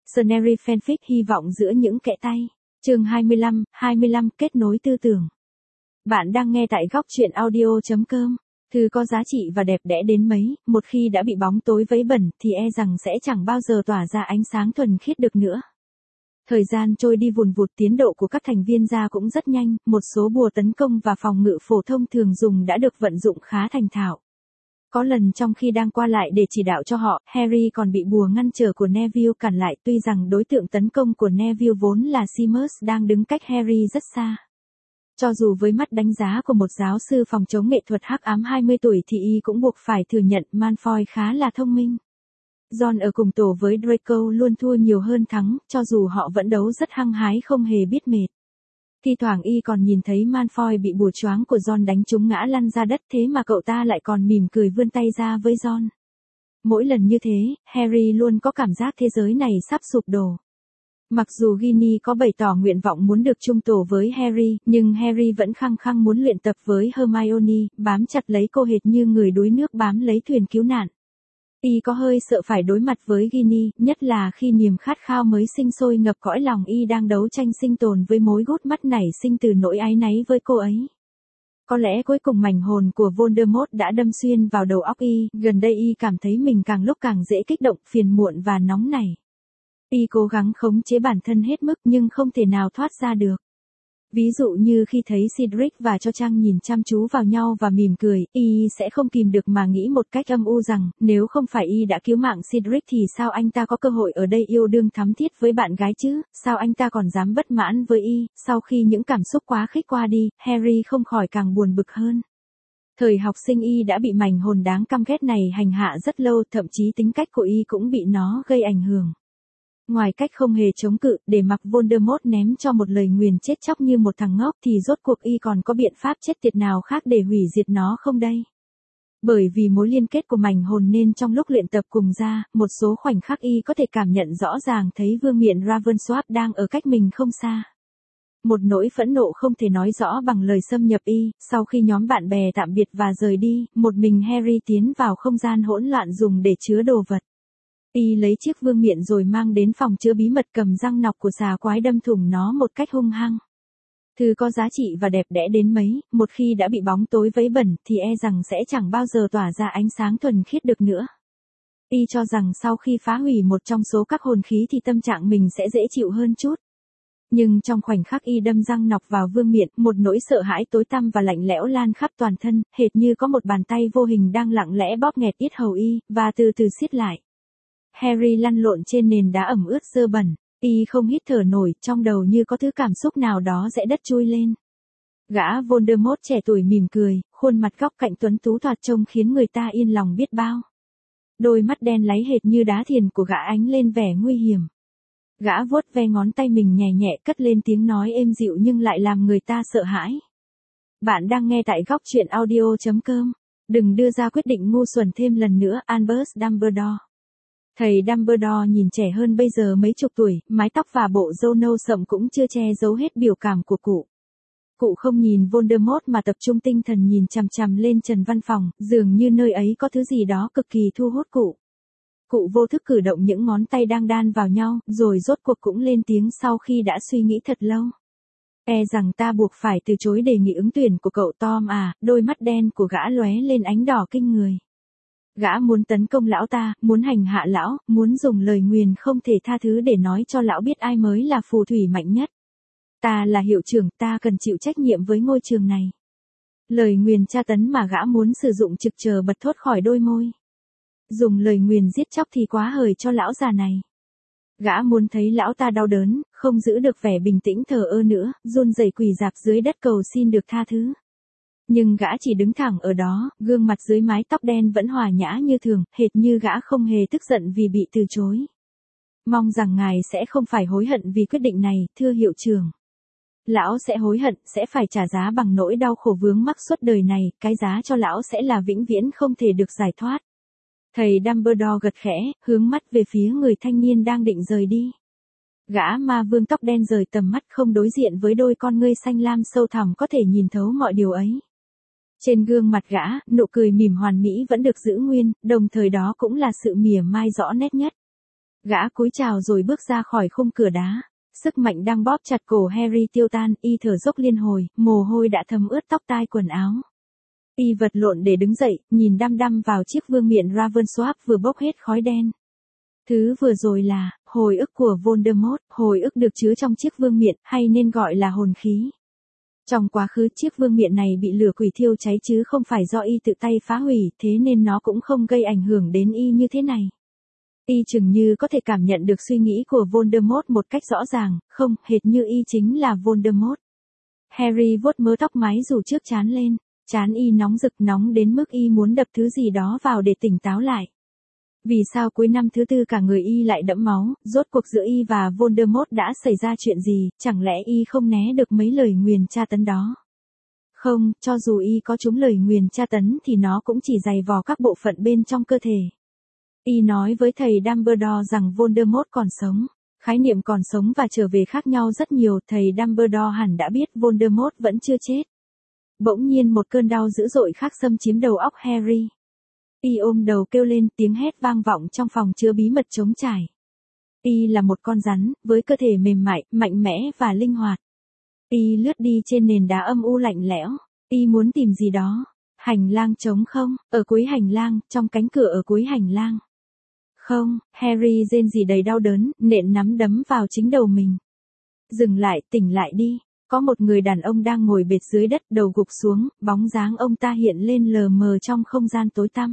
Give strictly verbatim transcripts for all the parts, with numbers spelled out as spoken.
Scenery fanfic hy vọng giữa những kẽ tay. Chương hai mươi lăm, hai mươi lăm kết nối tư tưởng. Bạn đang nghe tại góc truyện audio chấm com. Thứ có giá trị và đẹp đẽ đến mấy, một khi đã bị bóng tối vấy bẩn thì e rằng sẽ chẳng bao giờ tỏa ra ánh sáng thuần khiết được nữa. Thời gian trôi đi vùn vụt, tiến độ của các thành viên ra cũng rất nhanh, một số bùa tấn công và phòng ngự phổ thông thường dùng đã được vận dụng khá thành thạo. Có lần trong khi đang qua lại để chỉ đạo cho họ, Harry còn bị bùa ngăn trở của Neville cản lại, tuy rằng đối tượng tấn công của Neville vốn là Seamus đang đứng cách Harry rất xa. Cho dù với mắt đánh giá của một giáo sư phòng chống nghệ thuật hắc ám hai mươi tuổi thì y cũng buộc phải thừa nhận Malfoy khá là thông minh. Ron ở cùng tổ với Draco luôn thua nhiều hơn thắng, cho dù họ vẫn đấu rất hăng hái không hề biết mệt. Thi thoảng y còn nhìn thấy Malfoy bị bùa choáng của Ron đánh trúng ngã lăn ra đất, thế mà cậu ta lại còn mỉm cười vươn tay ra với Ron. Mỗi lần như thế, Harry luôn có cảm giác thế giới này sắp sụp đổ. Mặc dù Ginny có bày tỏ nguyện vọng muốn được chung tổ với Harry, nhưng Harry vẫn khăng khăng muốn luyện tập với Hermione, bám chặt lấy cô hệt như người đuối nước bám lấy thuyền cứu nạn. Y có hơi sợ phải đối mặt với Ginny, nhất là khi niềm khát khao mới sinh sôi ngập cõi lòng y đang đấu tranh sinh tồn với mối gút mắt nảy sinh từ nỗi áy náy với cô ấy. Có lẽ cuối cùng mảnh hồn của Voldemort đã đâm xuyên vào đầu óc y, gần đây y cảm thấy mình càng lúc càng dễ kích động, phiền muộn và nóng nảy. Y cố gắng khống chế bản thân hết mức nhưng không thể nào thoát ra được. Ví dụ như khi thấy Cedric và Cho Chang nhìn chăm chú vào nhau và mỉm cười, y sẽ không kìm được mà nghĩ một cách âm u rằng, nếu không phải y đã cứu mạng Cedric thì sao anh ta có cơ hội ở đây yêu đương thắm thiết với bạn gái chứ, sao anh ta còn dám bất mãn với y. Sau khi những cảm xúc quá khích qua đi, Harry không khỏi càng buồn bực hơn. Thời học sinh y đã bị mảnh hồn đáng căm ghét này hành hạ rất lâu, thậm chí tính cách của y cũng bị nó gây ảnh hưởng. Ngoài cách không hề chống cự, để mặc Voldemort ném cho một lời nguyền chết chóc như một thằng ngốc thì rốt cuộc y còn có biện pháp chết tiệt nào khác để hủy diệt nó không đây? Bởi vì mối liên kết của mảnh hồn nên trong lúc luyện tập cùng ra, một số khoảnh khắc y có thể cảm nhận rõ ràng thấy vương miện Ravensworth đang ở cách mình không xa. Một nỗi phẫn nộ không thể nói rõ bằng lời xâm nhập y, sau khi nhóm bạn bè tạm biệt và rời đi, một mình Harry tiến vào không gian hỗn loạn dùng để chứa đồ vật. Y lấy chiếc vương miện rồi mang đến phòng chứa bí mật, cầm răng nọc của xà quái đâm thủng nó một cách hung hăng. Thứ có giá trị và đẹp đẽ đến mấy, một khi đã bị bóng tối vấy bẩn thì e rằng sẽ chẳng bao giờ tỏa ra ánh sáng thuần khiết được nữa. Y cho rằng sau khi phá hủy một trong số các hồn khí thì tâm trạng mình sẽ dễ chịu hơn chút. Nhưng trong khoảnh khắc y đâm răng nọc vào vương miện, một nỗi sợ hãi tối tăm và lạnh lẽo lan khắp toàn thân, hệt như có một bàn tay vô hình đang lặng lẽ bóp nghẹt yết hầu y, và từ từ siết lại. Harry lăn lộn trên nền đá ẩm ướt dơ bẩn, y không hít thở nổi, trong đầu như có thứ cảm xúc nào đó giã đất chui lên. Gã Voldemort trẻ tuổi mỉm cười, khuôn mặt góc cạnh tuấn tú thoạt trông khiến người ta yên lòng biết bao. Đôi mắt đen láy hệt như đá thiền của gã ánh lên vẻ nguy hiểm. Gã vuốt ve ngón tay mình nhẹ nhẹ, cất lên tiếng nói êm dịu nhưng lại làm người ta sợ hãi. Bạn đang nghe tại góc truyện audio chấm com. Đừng đưa ra quyết định ngu xuẩn thêm lần nữa, Albus Dumbledore. Thầy Dumbledore nhìn trẻ hơn bây giờ mấy chục tuổi, mái tóc và bộ râu nâu sậm cũng chưa che giấu hết biểu cảm của cụ. Cụ không nhìn Voldemort mà tập trung tinh thần nhìn chằm chằm lên trần văn phòng, dường như nơi ấy có thứ gì đó cực kỳ thu hút cụ. Cụ vô thức cử động những ngón tay đang đan vào nhau, rồi rốt cuộc cũng lên tiếng sau khi đã suy nghĩ thật lâu. E rằng ta buộc phải từ chối đề nghị ứng tuyển của cậu Tom à, đôi mắt đen của gã lóe lên ánh đỏ kinh người. Gã muốn tấn công lão ta, muốn hành hạ lão, muốn dùng lời nguyền không thể tha thứ để nói cho lão biết ai mới là phù thủy mạnh nhất. Ta là hiệu trưởng, ta cần chịu trách nhiệm với ngôi trường này. Lời nguyền tra tấn mà gã muốn sử dụng trực chờ bật thốt khỏi đôi môi. Dùng lời nguyền giết chóc thì quá hời cho lão già này. Gã muốn thấy lão ta đau đớn, không giữ được vẻ bình tĩnh thờ ơ nữa, run rẩy quỳ rạp dưới đất cầu xin được tha thứ. Nhưng gã chỉ đứng thẳng ở đó, gương mặt dưới mái tóc đen vẫn hòa nhã như thường, hệt như gã không hề tức giận vì bị từ chối. Mong rằng ngài sẽ không phải hối hận vì quyết định này, thưa hiệu trưởng. Lão sẽ hối hận, sẽ phải trả giá bằng nỗi đau khổ vướng mắc suốt đời này, cái giá cho lão sẽ là vĩnh viễn không thể được giải thoát. Thầy Dumbledore gật khẽ, hướng mắt về phía người thanh niên đang định rời đi. Gã ma vương tóc đen rời tầm mắt, không đối diện với đôi con ngươi xanh lam sâu thẳm có thể nhìn thấu mọi điều ấy. Trên gương mặt gã, nụ cười mỉm hoàn mỹ vẫn được giữ nguyên, đồng thời đó cũng là sự mỉa mai rõ nét nhất. Gã cúi chào rồi bước ra khỏi khung cửa đá. Sức mạnh đang bóp chặt cổ Harry tiêu tan, y thở dốc liên hồi, mồ hôi đã thấm ướt tóc tai quần áo. Y vật lộn để đứng dậy, nhìn đăm đăm vào chiếc vương miện Ravensworth vừa bốc hết khói đen. Thứ vừa rồi là, hồi ức của Voldemort, hồi ức được chứa trong chiếc vương miện, hay nên gọi là hồn khí. Trong quá khứ chiếc vương miện này bị lửa quỷ thiêu cháy chứ không phải do y tự tay phá hủy, thế nên nó cũng không gây ảnh hưởng đến y như thế này. Y chừng như có thể cảm nhận được suy nghĩ của Voldemort một cách rõ ràng, không, hệt như y chính là Voldemort. Harry vuốt mớ tóc mái rủ trước trán lên, trán y nóng rực nóng đến mức y muốn đập thứ gì đó vào để tỉnh táo lại. Vì sao cuối năm thứ tư cả người y lại đẫm máu, rốt cuộc giữa y và Voldemort đã xảy ra chuyện gì, chẳng lẽ y không né được mấy lời nguyền tra tấn đó? Không, cho dù y có trúng lời nguyền tra tấn thì nó cũng chỉ dày vò các bộ phận bên trong cơ thể. Y nói với thầy Dumbledore rằng Voldemort còn sống. Khái niệm còn sống và trở về khác nhau rất nhiều, thầy Dumbledore hẳn đã biết Voldemort vẫn chưa chết. Bỗng nhiên một cơn đau dữ dội khác xâm chiếm đầu óc Harry. Y ôm đầu kêu lên, tiếng hét vang vọng trong phòng chứa bí mật trống trải. Y là một con rắn, với cơ thể mềm mại, mạnh mẽ và linh hoạt. Y lướt đi trên nền đá âm u lạnh lẽo. Y muốn tìm gì đó. Hành lang trống không, ở cuối hành lang, trong cánh cửa ở cuối hành lang. Không, Harry rên rỉ đầy đau đớn, nện nắm đấm vào chính đầu mình. Dừng lại, tỉnh lại đi. Có một người đàn ông đang ngồi bệt dưới đất, đầu gục xuống, bóng dáng ông ta hiện lên lờ mờ trong không gian tối tăm.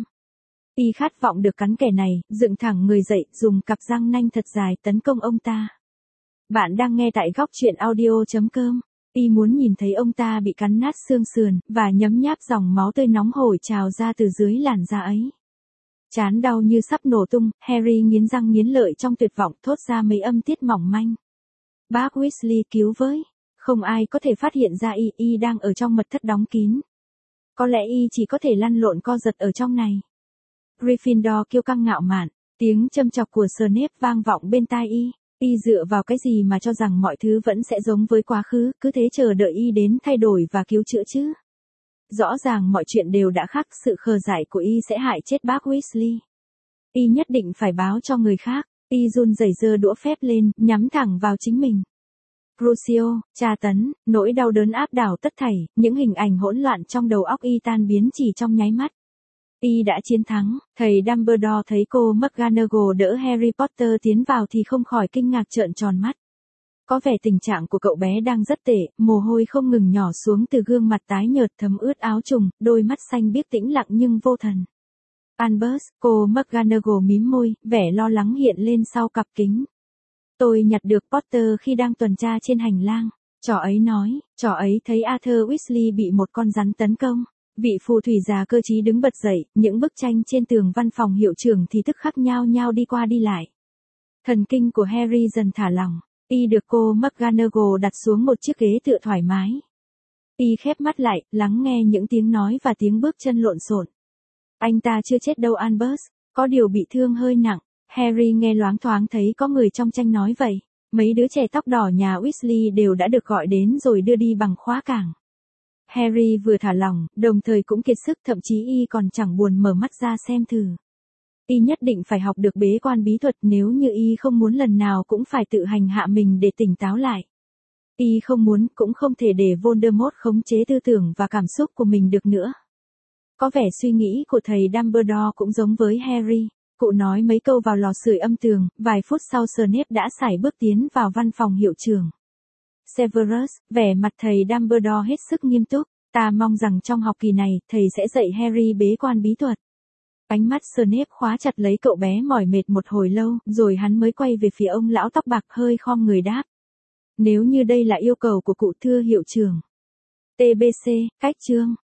Y khát vọng được cắn kẻ này, dựng thẳng người dậy, dùng cặp răng nanh thật dài tấn công ông ta. Bạn đang nghe tại góc truyện audio chấm com. Y muốn nhìn thấy ông ta bị cắn nát xương sườn, và nhấm nháp dòng máu tươi nóng hổi trào ra từ dưới làn da ấy. Chán đau như sắp nổ tung, Harry nghiến răng nghiến lợi trong tuyệt vọng thốt ra mấy âm tiết mỏng manh. Bác Weasley cứu với. Không ai có thể phát hiện ra y, y đang ở trong mật thất đóng kín. Có lẽ y chỉ có thể lăn lộn co giật ở trong này. Gryffindor kiêu căng ngạo mạn, tiếng châm chọc của Snape vang vọng bên tai y. Y dựa vào cái gì mà cho rằng mọi thứ vẫn sẽ giống với quá khứ, cứ thế chờ đợi y đến thay đổi và cứu chữa chứ. Rõ ràng mọi chuyện đều đã khác, sự khờ dại của y sẽ hại chết bác Weasley. Y nhất định phải báo cho người khác. Y run rẩy giơ đũa phép lên, nhắm thẳng vào chính mình. Crucio, tra tấn, nỗi đau đớn áp đảo tất thảy, những hình ảnh hỗn loạn trong đầu óc y tan biến chỉ trong nháy mắt. Y đã chiến thắng, thầy Dumbledore thấy cô McGonagall đỡ Harry Potter tiến vào thì không khỏi kinh ngạc trợn tròn mắt. Có vẻ tình trạng của cậu bé đang rất tệ, mồ hôi không ngừng nhỏ xuống từ gương mặt tái nhợt thấm ướt áo trùng, đôi mắt xanh biếc tĩnh lặng nhưng vô thần. Albus, cô McGonagall mím môi, vẻ lo lắng hiện lên sau cặp kính. Tôi nhặt được Potter khi đang tuần tra trên hành lang. Trò ấy nói, trò ấy thấy Arthur Weasley bị một con rắn tấn công. Vị phù thủy già cơ trí đứng bật dậy, những bức tranh trên tường văn phòng hiệu trưởng thì tức khắc nhao nhao đi qua đi lại. Thần kinh của Harry dần thả lỏng. Y được cô McGonagall đặt xuống một chiếc ghế tựa thoải mái. Y khép mắt lại, lắng nghe những tiếng nói và tiếng bước chân lộn xộn. Anh ta chưa chết đâu Albus, có điều bị thương hơi nặng. Harry nghe loáng thoáng thấy có người trong tranh nói vậy. Mấy đứa trẻ tóc đỏ nhà Weasley đều đã được gọi đến rồi đưa đi bằng khóa cảng. Harry vừa thả lỏng, đồng thời cũng kiệt sức, thậm chí y còn chẳng buồn mở mắt ra xem thử. Y nhất định phải học được bế quan bí thuật nếu như y không muốn lần nào cũng phải tự hành hạ mình để tỉnh táo lại. Y không muốn, cũng không thể để Voldemort khống chế tư tưởng và cảm xúc của mình được nữa. Có vẻ suy nghĩ của thầy Dumbledore cũng giống với Harry. Cụ nói mấy câu vào lò sưởi âm tường, vài phút sau Snape đã sải bước tiến vào văn phòng hiệu trưởng. Severus, vẻ mặt thầy Dumbledore hết sức nghiêm túc, ta mong rằng trong học kỳ này, thầy sẽ dạy Harry bế quan bí thuật. Ánh mắt Snape khóa chặt lấy cậu bé mỏi mệt một hồi lâu, rồi hắn mới quay về phía ông lão tóc bạc hơi khom người đáp. Nếu như đây là yêu cầu của cụ thưa hiệu trưởng. tê bê xê, cách chương.